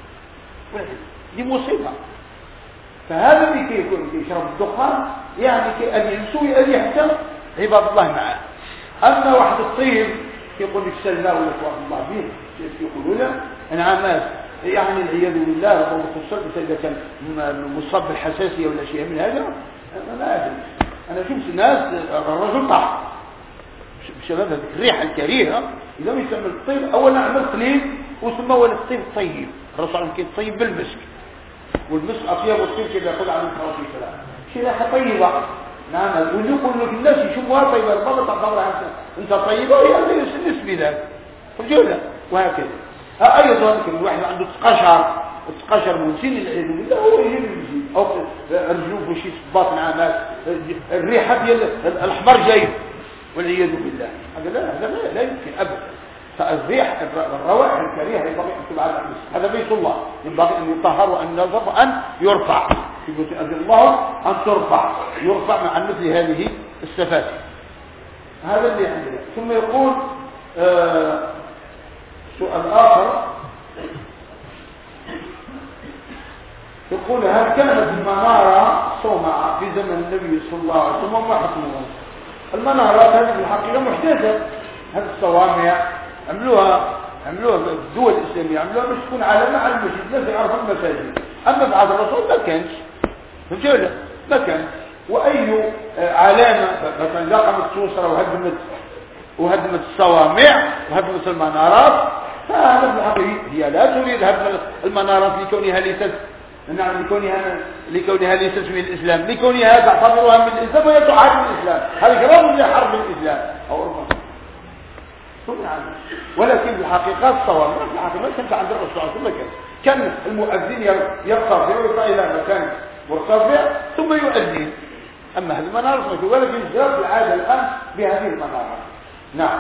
دي مصيبة. فهذا اللي كيكون كيشرب الدخان يعني كأن ينسوي أن يحتم عباد الله معه. أما واحد الطيب يقول لك سلماء ولا توافق الله به يقولوا له انعامات يعني العياذ بالله ربما خصوصا إذا كان مصاب بالحساسية ولا شيء من هذا. أنا لا أدري، أنا شفت ناس الرجل طاح بسبب هذه الريحة الكريهة. إذا ما يسمى الطيب أولا عمل طيب وثم هو الطيب طيب، الرسول عليه كان طيب بالمسك، والمسك أطيب والطيب كده يأخذ عنه الصلاة والسلام شيء ريحة طيبة نعم. ويقول لك الناس يشوفوها طيبة البابا تعتبرها أنت طيبة وهي نسبي ذلك فجولة وهكذا. أيضا كان الواحد عنده تقشر تقشر من سن العيد بالله هو يجيب المسجد أو رجلوه بشي صباط نعمات الريحة ديال الأحمر جاي والعياذ بالله. هذا لا هذا لا, لا يمكن أبدا. الريح الروائح الكريهة ينبغي أن تبعد عن المسجد. هذا بيت الله ينبغي أن يطهر وأن ينظف وأن يرفع. في بيت أذن الله أن ترفع يرفع عن مثل هذه السفاسف. هذا اللي عندنا. ثم يقول آه سؤال آخر، يقول هل كانت المنارة صومعة في زمن النبي صلى الله عليه وسلم وما حكمها؟ المنارات هذه في الحقيقة محدثة. هذه الصوامع عملوها عملوها في الدول الإسلامية، عملوها باش تكون علامة على المسجد، الناس يعرفوا المساجد. أما في عهد الرسول ما كانش، فهمت ولا؟ ما كان. وأي علامة مثلا إذا قامت سوسرة وهدمت وهدمت الصوامع وهدمت المنارات، فهذا في الحقيقة هي لا تريد هدم المنارات لكونها ليست نعم لكونها لكونها ليست من الإسلام، لكونها تعتبرها من الإسلام وهي تحارب الإسلام. هذا كلام لحرب الإسلام أو ربما ولكن في الحقيقة الصوامع في الحقيقة كانت عند الرسول صلى الله عليه وسلم. كان المؤذن يرتفع ويطلع إلى مكان مرتفع ثم يؤذن. أما هذه المنارات ولكن جرت العادة الآن بهذه المنارات. نعم.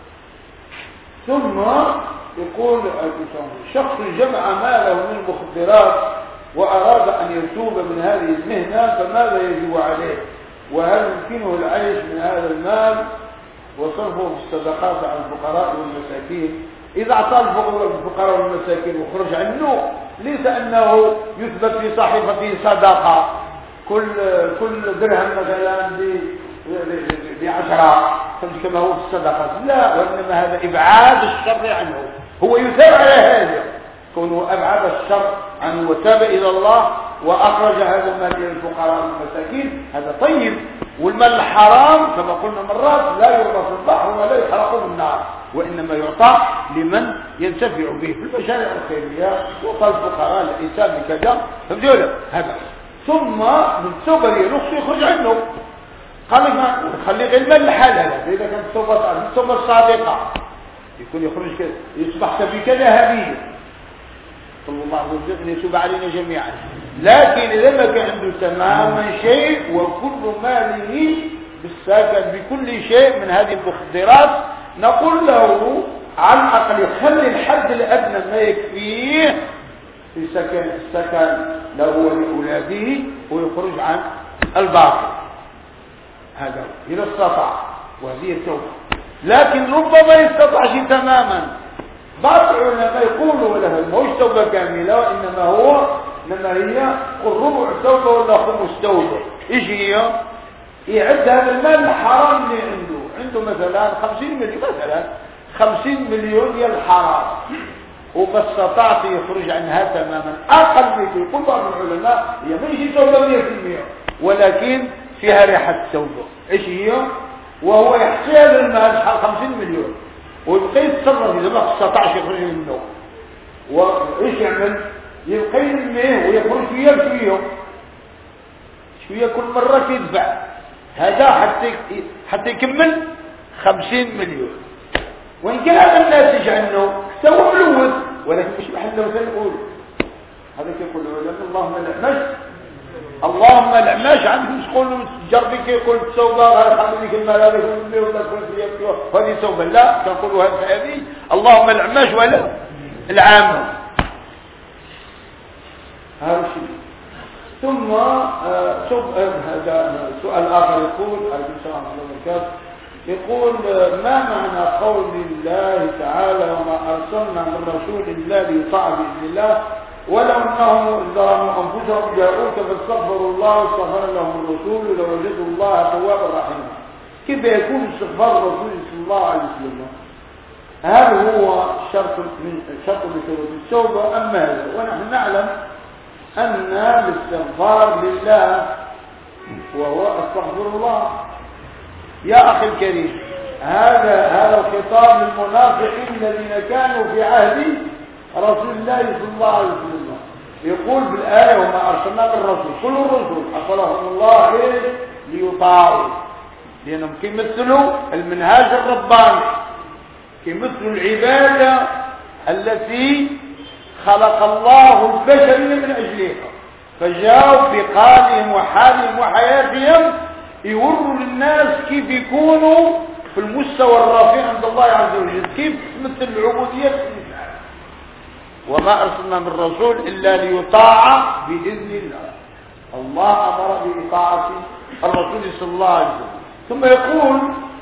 ثم يقول شخص جمع ماله من المخدرات وأراد أن يتوب من هذه المهنة، فماذا يجب عليه؟ وهل يمكنه العيش من هذا المال وصرفه في الصدقات على الفقراء والمساكين؟ إذا أعطى الفقراء والمساكين وخرج عنه ليس أنه يثبت في صحيفته صدقة كل كل درهم مثلا بعشرة كما هو في الصدقات، لا، وإنما هذا إبعاد الشر عنه. هو يثاب على هذا كونه أبعد الشر عنه وتاب إلى الله وأخرج هذا المال إلى الفقراء والمساكين، هذا طيب. والمال الحرام كما قلنا مرات لا يرمى في البحر ولا يحرق بالنار، وإنما يعطى لمن ينتفع به في المشاريع الخيرية وقال الفقراء الإنسان كذا فبدأ هذا. ثم من التوبة لنقص يخرج عنه، قال لك خلي غير المال الحلال. إذا كانت التوبة التوبة الصادقة يكون يخرج كذا يصبح سبيك ذهبي، صلى الله عليه وسلم يتوب علينا جميعا. لكن إذا ما كان عنده تماما شيء وكل ماله بالساكن بكل شيء من هذه المخدرات، نقول له على الأقل يخلي الحد الأدنى ما يكفيه في سكن السكن له ولأولاده ويخرج عن الباقي. هذا إذا استطاع، وهذه التوبة. لكن ربما يستطعش تماما. بعض العلماء يقولوا له مش توبة كاملة، وإنما هو إنما هي قل ربع توبة ولا خمس توبة. إيش هي؟ يعد هذا المال الحرام اللي عنده عنده مثلا خمسين مليون مثلا خمسين مليون هي الحرام، وما استطعت يخرج عنها تماما. أقل من يقول بعض العلماء هي ما يجي توبة مية في المية، ولكن فيها ريحة التوبة. إيش هي؟ وهو يحصي هذا المال خمسين مليون ويبقى يتصرف إذا ما استطاعش يخرج منه، وإيش يعمل؟ يبقى يلميه ويخرج شوية بشوية شوية كل مرة يدفع هذا حتى حتى يكمل خمسين مليون. وإن كان هذا الناتج عنه سوى ملوث، ولكن مش محله مثل نقول هذا كيقول العلماء اللهم الأعمش اللهم الأعمش عنده تقول جربي كيقول توبة غير خليك المال هذا كله ولا كل شيء هذه توبة، لا تقولوا هذه اللهم الأعمش ولا العام. هذا شيء. ثم هذا سؤال آخر يقول عليكم السلام ورحمة الله وبركاته، يقول ما معنى قول الله تعالى وما أرسلنا من رسول الله ليطاع بإذن الله ولو أنهم ظلموا أنفسهم جاءوك فاستغفروا الله واستغفر لهم الرسول لوجدوا الله توابا رحيما. كيف يكون استغفار الرسول صلى الله عليه وسلم؟ هل هو شرط من شرط من شروط التوبة أم ماذا؟ ونحن نعلم أن الاستغفار لله وهو استغفر الله. يا أخي الكريم، هذا هذا الخطاب للمنافقين الذين كانوا في عهد رسول الله صلى الله عليه وسلم. يقول في الآية وما أرسلنا من رسول، كل الرسل أرسلهم الله إيه؟ ليطاعوا، لأنهم كيمثلوا المنهاج الرباني، كيمثلوا العبادة التي خلق الله البشرية من أجلها، فجاءوا بقالهم وحالهم وحياتهم يوروا للناس كيف يكونوا في المستوى الرفيع عند الله عز وجل. كيف مثل العبودية؟ وما أرسلنا من رسول إلا ليطاع بإذن الله. الله أمر بإطاعة الرسول صلى الله عليه وسلم. ثم يقول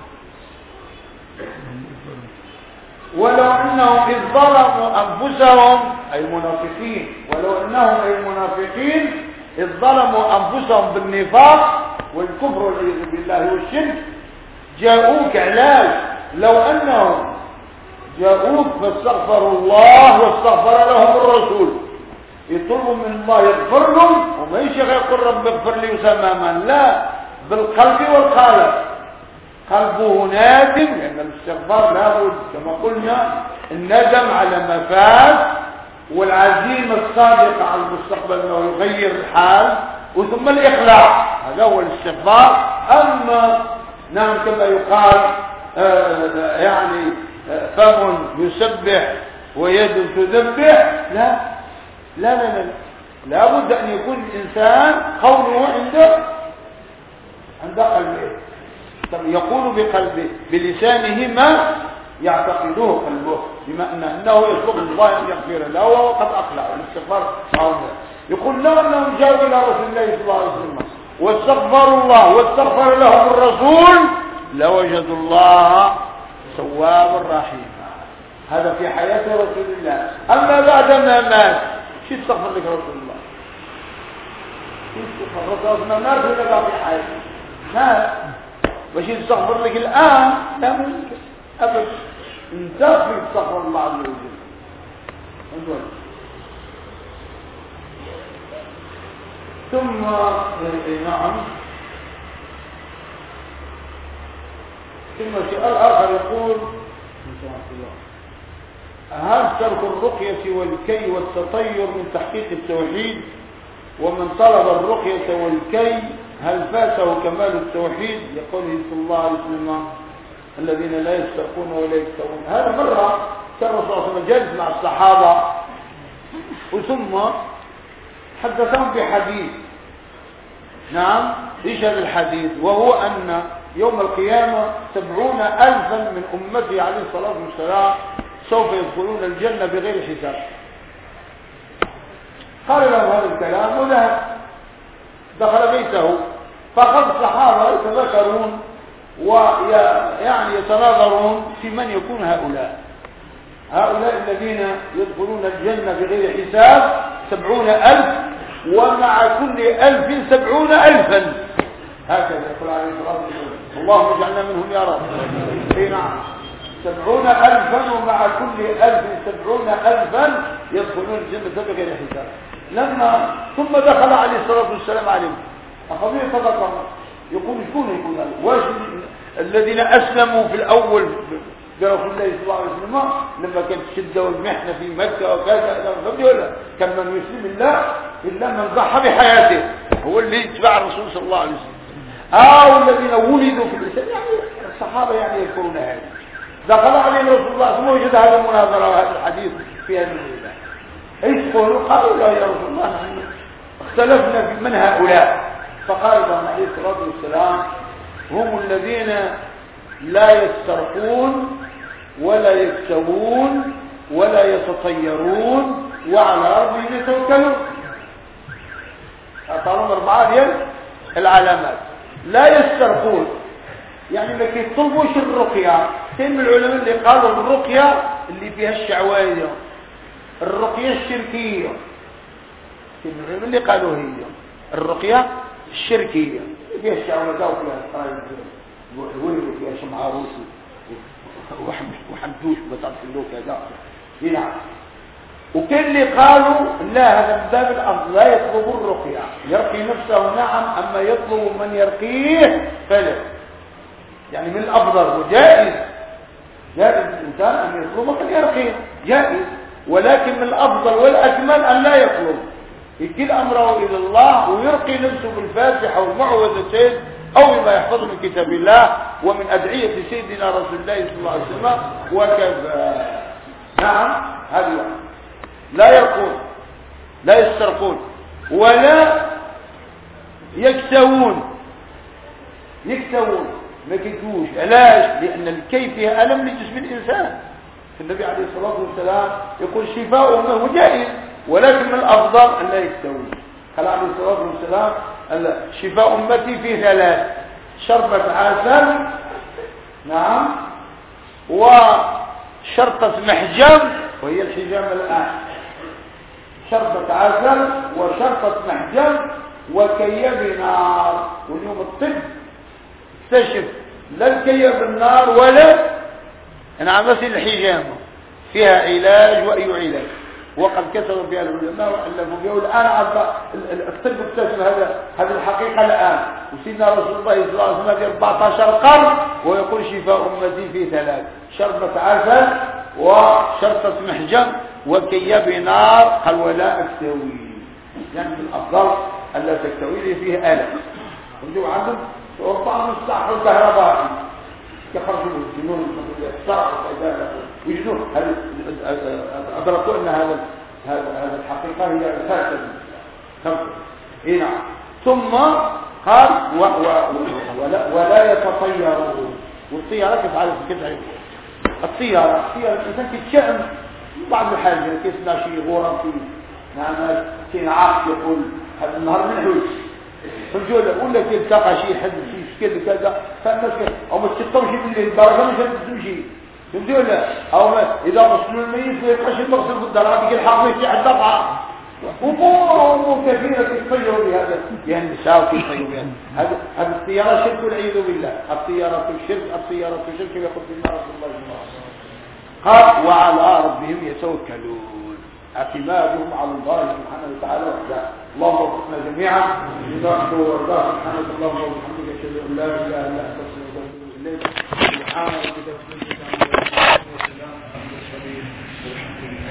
ولو أنهم إذ ظلموا أنفسهم أي المنافقين، ولو أنهم أي المنافقين إذ ظلموا أنفسهم بالنفاق والكفر والعياذ بالله والشرك جاءوك. علاج لو أنهم جاءوك فاستغفروا الله واستغفر لهم الرسول، يطلبوا من الله يغفر لهم، وما يشيخ يقول رب اغفر لي تماما، لا، بالقلب والقالب. قلبه نادم، لأن الاستغفار لابد كما قلنا الندم على ما فات والعزيمة الصادقة على المستقبل أنه يغير الحال، وثم الإقلاع، هذا هو الاستغفار. أما نعم كما يقال آه يعني آه فم يسبح ويد تذبح، لا لا لا لا لابد أن يكون الإنسان قوله عنده عند قلبه، يقول بقلبه بلسانه ما يعتقده قلبه، بما أنه يسبق الله أن يغفر له وقد أقلع الاستغفار معه. يقول لو أنهم جاءوا إلى رسول الله صلى الله عليه وسلم واستغفروا الله واستغفر لهم الرسول لوجدوا الله توابا رحيما. هذا في حياة رسول الله. أما بعدما مات شو استغفر لك رسول الله؟ شو استغفر لك؟ ما مات ولا باقي حياته؟ مات. باش يستغفر لك الآن لا ممكن أبدا. انت في استغفر الله عز وجل. ثم نعم ثم سؤال آخر يقول هل ترك الرقية والكي والتطير من تحقيق التوحيد؟ ومن طلب الرقية والكي هل فاته كمال التوحيد؟ يقول صلى الله عليه وسلم الذين لا يسترقون ولا يكتوون. هذا مرة كان الرسول صلى الله عليه وسلم جالس مع الصحابة وثم حدثهم بحديث. نعم ايش هذا الحديث؟ وهو أن يوم القيامة سبعون ألفا من أمته عليه الصلاة والسلام سوف يدخلون الجنة بغير حساب. قال له هذا الكلام وذهب دخل بيته، فقد الصحابة يتذكرون ويعني يتناظرون في من يكون هؤلاء هؤلاء الذين يدخلون الجنة بغير حساب سبعون ألف، ومع كل ألف سبعون ألفا، هكذا يقول عليه الصلاة والسلام. اللهم اجعلنا منهم يا رب. اي نعم، سبعون ألفا ومع كل ألف سبعون ألفا يدخلون الجنة بغير حساب. لما ثم دخل عليه الصلاة والسلام عليهم أخذوا يتذكرون يقول شكون يكون هذا؟ واش الذين أسلموا في الأول برسول الله صلى الله عليه وسلم لما كانت الشدة والمحنة في مكة وكذا، ولا كان من يسلم الله إلا من ضحى بحياته، هو اللي يتبع الرسول صلى الله عليه وسلم. أو الذين ولدوا في الإسلام، يعني الصحابة يعني يذكرون هذا. دخل عليه رسول الله ثم وجد هذا المناظرة وهذا الحديث في هذه الليلة. ايش قالوا؟ قالوا لا يا رسول الله نحن اختلفنا في من هؤلاء. فقال لهم عليه الصلاة والسلام هم الذين لا يسترقون ولا يكتوون ولا يتطيرون وعلى ربهم يتوكلون. أعطاهم أربعة ديال العلامات. لا يسترقون يعني ما كيطلبوش الرقية. كاين من العلماء اللي قالوا الرقية اللي فيها الشعوذة، الرقية الشركية. كاين من العلماء اللي قالوا هي الرقية الشركية اللي فيها الشعوذة وفيها القرايب وين فيها شمعة روسي وحمدوش بتعرف له كذا. نعم. وكاين اللي قالوا لا، هذا من باب الأفضل، لا يطلب الرقية، يرقي نفسه نعم، أما يطلب من يرقيه فلا. يعني من الأفضل وجائز، جائز الإنسان أن يطلب من يرقيه، جائز، ولكن من الأفضل والأكمل أن لا يطلب، يكل أمره إلى الله ويرقي نفسه بالفاتحة والمعوذتين أو بما يحفظ من كتاب الله ومن أدعية سيدنا رسول الله صلى الله عليه وسلم وكذا. نعم، هذه واحد. لا يرقون، لا يسترقون، ولا يكتوون. يكتوون ما كيكوش. علاش؟ لأن الكي فيها ألم لجسم الإنسان. النبي عليه الصلاة والسلام يقول شفاء ما هو جائز، ولكن من الأفضل أن لا يكتوي. قال عليه الصلاة والسلام شفاء أمتي في ثلاث: شربة عسل، نعم، وشرطة محجم، وهي الحجام الآن، شربة عسل وشرطة محجم وكياب نار. واليوم الطب اكتشف لا الكياب النار ولا نعم بس الحجامة فيها علاج وأي علاج، وقد كتبوا بها العلماء وألفوا بها. والآن الطب اكتشف هذا هذه الحقيقة الآن، وسيدنا رسول الله صلى الله عليه وسلم في أربعة عشر قرن ويقول شفاء أمتي في ثلاث: شربة عسل وشرطة محجم وكياب نار. قال ولا أكتوي، يعني الأفضل ألا تكتوي لي فيه ألم. وانتم عندهم وطبعا مستحق الكهربائي يخرجوا الجنون الصرف ويجدون هذا أدركوا أن هذا هذا الحقيقة هي أساسا خمسة. هنا ثم قال و و ولا, ولا يتطيرون. والطيارة كيف عارف كيف عارف الطيارة الطيارة الإنسان كيتشأم بعض الحاجات كيسمع شيء غرف نعم كينعاق يقول هذا النهار منحوس فالجولة ولا كيلتقى شيء حد شيء شكل كذا فالناس او ما تشطوش بالليل البركه مش تمشي فهمتوا ولا او ما اذا غسلوا الميت ما يبقاش يغسل في الدار هذيك الحرب في عند دفعه امور كثيره تطيروا بهذا يعني النساء كيطيروا بهذا هذا هذه الطياره شرك والعياذ بالله. الطياره شرك الطياره شرك يقول النبي رسول الله صلى الله عليه وسلم قال وعلى ربهم يتوكلون، اعتمادهم على الله سبحانه وتعالى وحده. اللهم وفقنا جميعا لما تحب وترضى. سبحانك اللهم وبحمدك اشهد ان لا اله الا انت استغفرك واتوب اليك. سبحان ربك رب العزه عما يصفون وسلام على المرسلين والحمد لله.